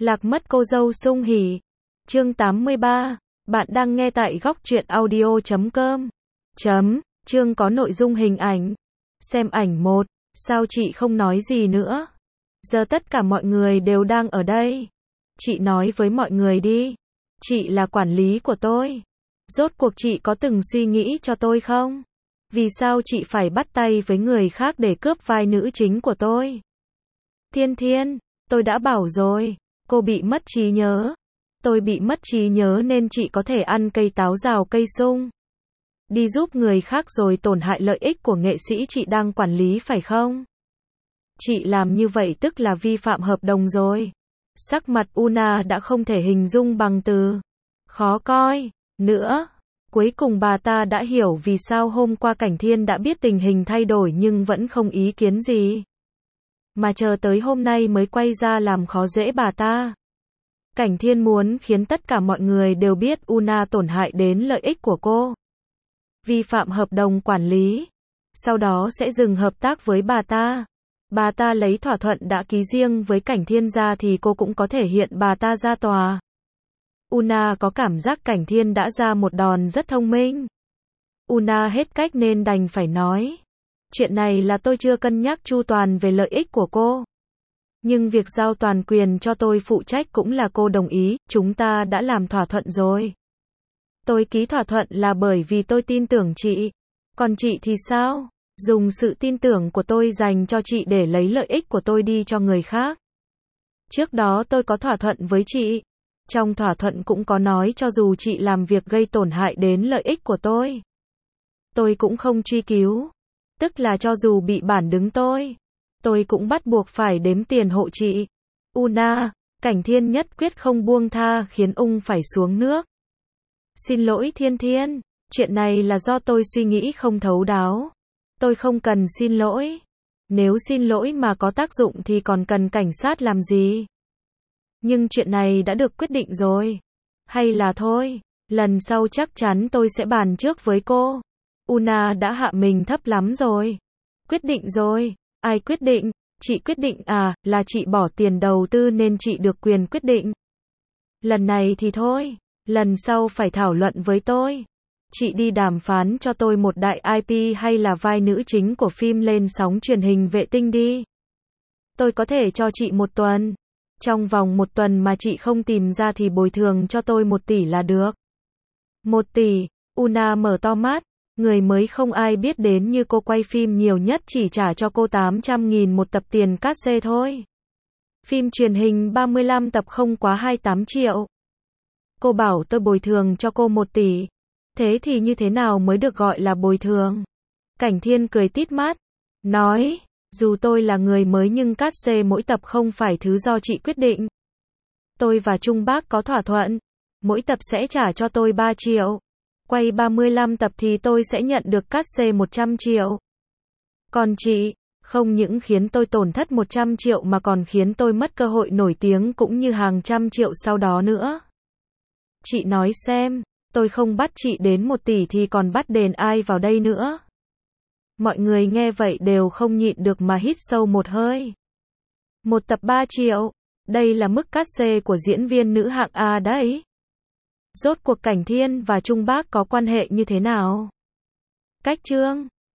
Lạc mất cô dâu sung hỉ. Chương 83. Bạn đang nghe tại góc truyện audio.com. Chương có nội dung hình ảnh. Xem ảnh 1. Sao chị không nói gì nữa? Giờ tất cả mọi người đều đang ở đây. Chị nói với mọi người đi. Chị là quản lý của tôi. Rốt cuộc chị có từng suy nghĩ cho tôi không? Vì sao chị phải bắt tay với người khác để cướp vai nữ chính của tôi? Thiên Thiên, tôi đã bảo rồi, cô bị mất trí nhớ. Tôi bị mất trí nhớ nên chị có thể ăn cây táo rào cây sung. Đi giúp người khác rồi tổn hại lợi ích của nghệ sĩ chị đang quản lý phải không? Chị làm như vậy tức là vi phạm hợp đồng rồi. Sắc mặt Una đã không thể hình dung bằng từ khó coi nữa. Cuối cùng bà ta đã hiểu vì sao hôm qua Cảnh Thiên đã biết tình hình thay đổi nhưng vẫn không ý kiến gì. Mà chờ tới hôm nay mới quay ra làm khó dễ bà ta. Cảnh Thiên muốn khiến tất cả mọi người đều biết Una tổn hại đến lợi ích của cô. Vi phạm hợp đồng quản lý. Sau đó sẽ dừng hợp tác với bà ta. Bà ta lấy thỏa thuận đã ký riêng với Cảnh Thiên ra thì cô cũng có thể hiện bà ta ra tòa. Una có cảm giác Cảnh Thiên đã ra một đòn rất thông minh. Una hết cách nên đành phải nói. Chuyện này là tôi chưa cân nhắc chu toàn về lợi ích của cô. Nhưng việc giao toàn quyền cho tôi phụ trách cũng là cô đồng ý, chúng ta đã làm thỏa thuận rồi. Tôi ký thỏa thuận là bởi vì tôi tin tưởng chị. Còn chị thì sao? Dùng sự tin tưởng của tôi dành cho chị để lấy lợi ích của tôi đi cho người khác. Trước đó tôi có thỏa thuận với chị. Trong thỏa thuận cũng có nói cho dù chị làm việc gây tổn hại đến lợi ích của tôi cũng không truy cứu. Tức là cho dù bị bản đứng tôi cũng bắt buộc phải đếm tiền hộ chị. Una, Cảnh Thiên nhất quyết không buông tha khiến ung phải xuống nước. Xin lỗi Thiên Thiên, chuyện này là do tôi suy nghĩ không thấu đáo. Tôi không cần xin lỗi. Nếu xin lỗi mà có tác dụng thì còn cần cảnh sát làm gì? Nhưng chuyện này đã được quyết định rồi. Hay là thôi, lần sau chắc chắn tôi sẽ bàn trước với cô. Una đã hạ mình thấp lắm rồi. Quyết định rồi. Ai quyết định? Chị quyết định à, là chị bỏ tiền đầu tư nên chị được quyền quyết định. Lần này thì thôi, lần sau phải thảo luận với tôi. Chị đi đàm phán cho tôi một đại IP hay là vai nữ chính của phim lên sóng truyền hình vệ tinh đi. Tôi có thể cho chị 1 tuần. Trong vòng 1 tuần mà chị không tìm ra thì bồi thường cho tôi 1 tỷ là được. 1 tỷ, Una mở to mắt. Người mới không ai biết đến như cô quay phim nhiều nhất chỉ trả cho cô 800.000 một tập tiền cát xê thôi. Phim truyền hình 35 tập không quá 28 triệu. Cô bảo tôi bồi thường cho cô 1 tỷ. Thế thì như thế nào mới được gọi là bồi thường? Cảnh Thiên cười tít mắt. Nói, dù tôi là người mới nhưng cát xê mỗi tập không phải thứ do chị quyết định. Tôi và Trung Bác có thỏa thuận. Mỗi tập sẽ trả cho tôi 3 triệu. Quay 35 tập thì tôi sẽ nhận được cát xê 100 triệu. Còn chị, không những khiến tôi tổn thất 100 triệu mà còn khiến tôi mất cơ hội nổi tiếng cũng như hàng trăm triệu sau đó nữa. Chị nói xem, tôi không bắt chị đến 1 tỷ thì còn bắt đền ai vào đây nữa? Mọi người nghe vậy đều không nhịn được mà hít sâu một hơi. 1 tập 3 triệu, đây là mức cát xê của diễn viên nữ hạng A đấy. Rốt cuộc Cảnh Thiên và Trung Bác có quan hệ như thế nào? Cách chương